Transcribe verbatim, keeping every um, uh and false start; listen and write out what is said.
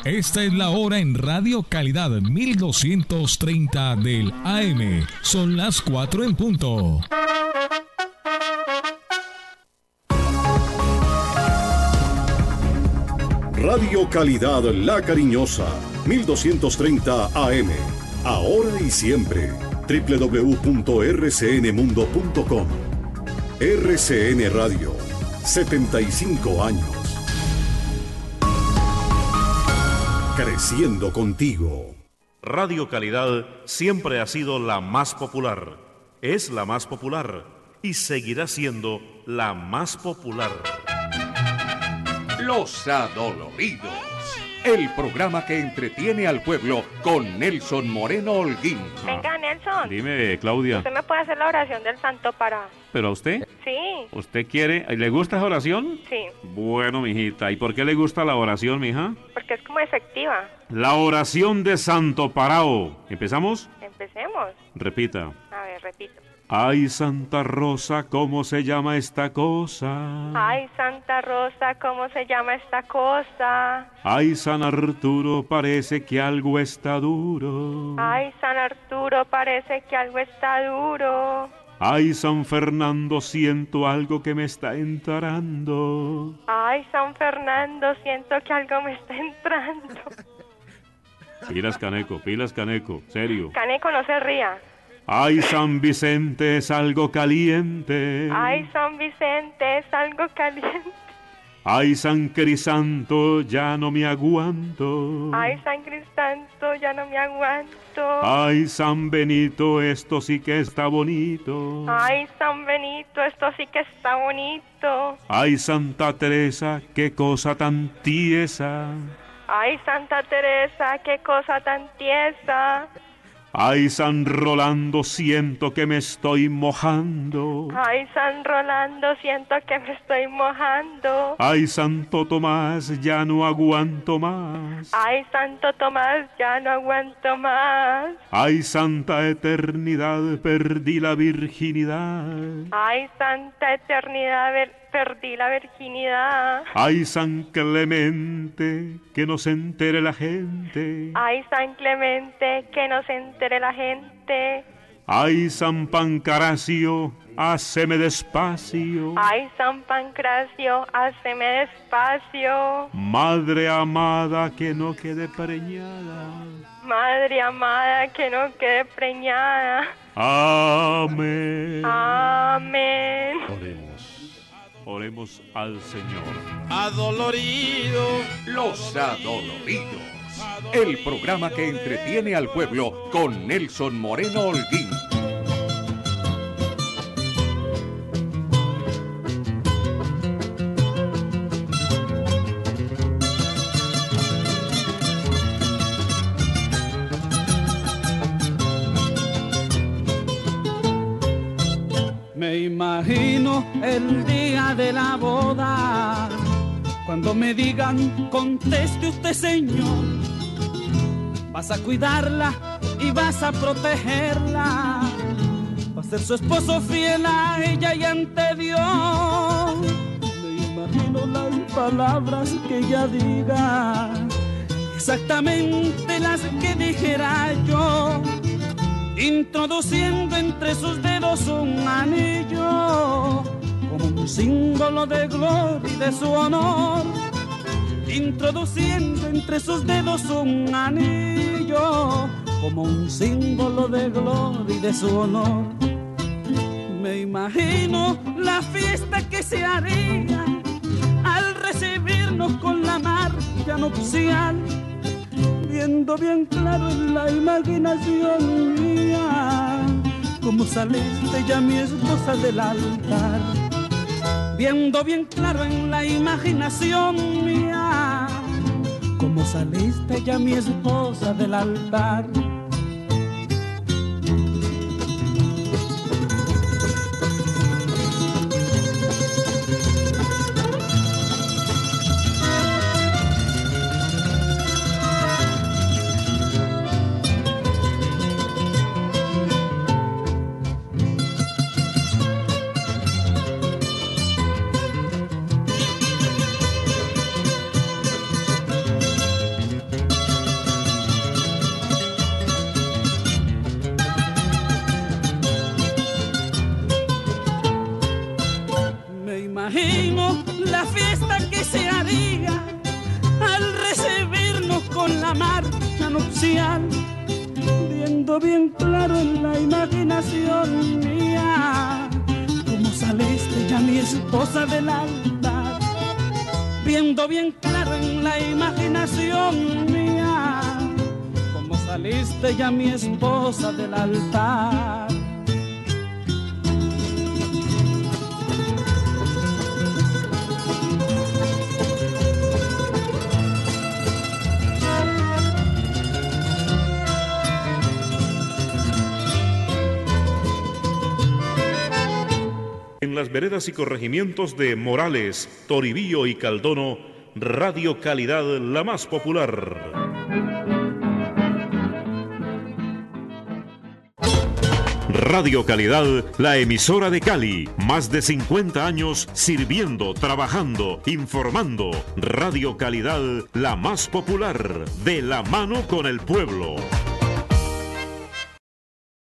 Esta es la hora en Radio Calidad mil doscientos treinta del A M. Son las cuatro en punto. Radio Calidad La Cariñosa, mil doscientos treinta A M. Ahora y siempre. doble u doble u doble u punto r c n mundo punto com. R C N Radio, setenta y cinco años. Creciendo contigo. Radio Calidad siempre ha sido la más popular, es la más popular y seguirá siendo la más popular. Los Adoloridos, el programa que entretiene al pueblo con Nelson Moreno Holguín. Venga, Nelson. Dime, Claudia. ¿Usted me puede hacer la oración del Santo para...? ¿Pero a usted? Sí. ¿Usted quiere? ¿Le gusta esa oración? Sí. Bueno, mijita, ¿y por qué le gusta la oración, mija? Porque es como efectiva. La oración de Santo Parao. ¿Empezamos? Empecemos. Repita. A ver, repito. Ay, Santa Rosa, ¿cómo se llama esta cosa? Ay, Santa Rosa, ¿cómo se llama esta cosa? Ay, San Arturo, parece que algo está duro. Ay, San Arturo, parece que algo está duro. Ay, San Fernando, siento algo que me está entrando. Ay, San Fernando, siento que algo me está entrando. Pilas, Caneco, pilas, Caneco, serio. Caneco, no se ría. Ay, San Vicente, es algo caliente. Ay, San Vicente, es algo caliente. Ay, San Crisanto, ya no me aguanto. Ay, San Crisanto, ya no me aguanto. Ay, San Benito, esto sí que está bonito. Ay, San Benito, esto sí que está bonito. Ay, Santa Teresa, qué cosa tan tiesa. Ay, Santa Teresa, qué cosa tan tiesa. Ay, San Rolando, siento que me estoy mojando. Ay, San Rolando, siento que me estoy mojando. Ay, Santo Tomás, ya no aguanto más. Ay, Santo Tomás, ya no aguanto más. Ay, Santa Eternidad, perdí la virginidad. Ay, Santa Eternidad, ver, perdí la virginidad. Ay, San Clemente, que no se entere la gente. Ay, San Clemente, que no se entere la gente. Ay, San Pancracio, háceme despacio. Ay, San Pancracio, háceme despacio. Madre amada, que no quede preñada. Madre amada, que no quede preñada. Amén. Amén. Oremos. Oremos al Señor. Adolorido, los Adoloridos, el programa que entretiene al pueblo con Nelson Moreno Holguín. Me imagino el día de la boda, cuando me digan, conteste usted, señor, vas a cuidarla y vas a protegerla, vas a ser su esposo fiel a ella y ante Dios. Me imagino las palabras que ella diga, exactamente las que dijera yo, introduciendo entre sus dedos un anillo, como un símbolo de gloria y de su honor, introduciendo entre sus dedos un anillo, como un símbolo de gloria y de su honor. Me imagino la fiesta que se haría al recibirnos con la marcha nupcial, viendo bien claro en la imaginación mía cómo saliste ya mi esposa del altar. Viendo bien claro en la imaginación mía cómo saliste ya mi esposa del altar. imagino la fiesta que se haría al recibirnos con la marcha nupcial, viendo bien claro en la imaginación mía cómo saliste ya mi esposa del altar, viendo bien claro en la imaginación mía cómo saliste ya mi esposa del altar. En las veredas y corregimientos de Morales, Toribío y Caldono, Radio Calidad, la más popular. Radio Calidad, la emisora de Cali. Más de cincuenta años sirviendo, trabajando, informando. Radio Calidad, la más popular, de la mano con el pueblo.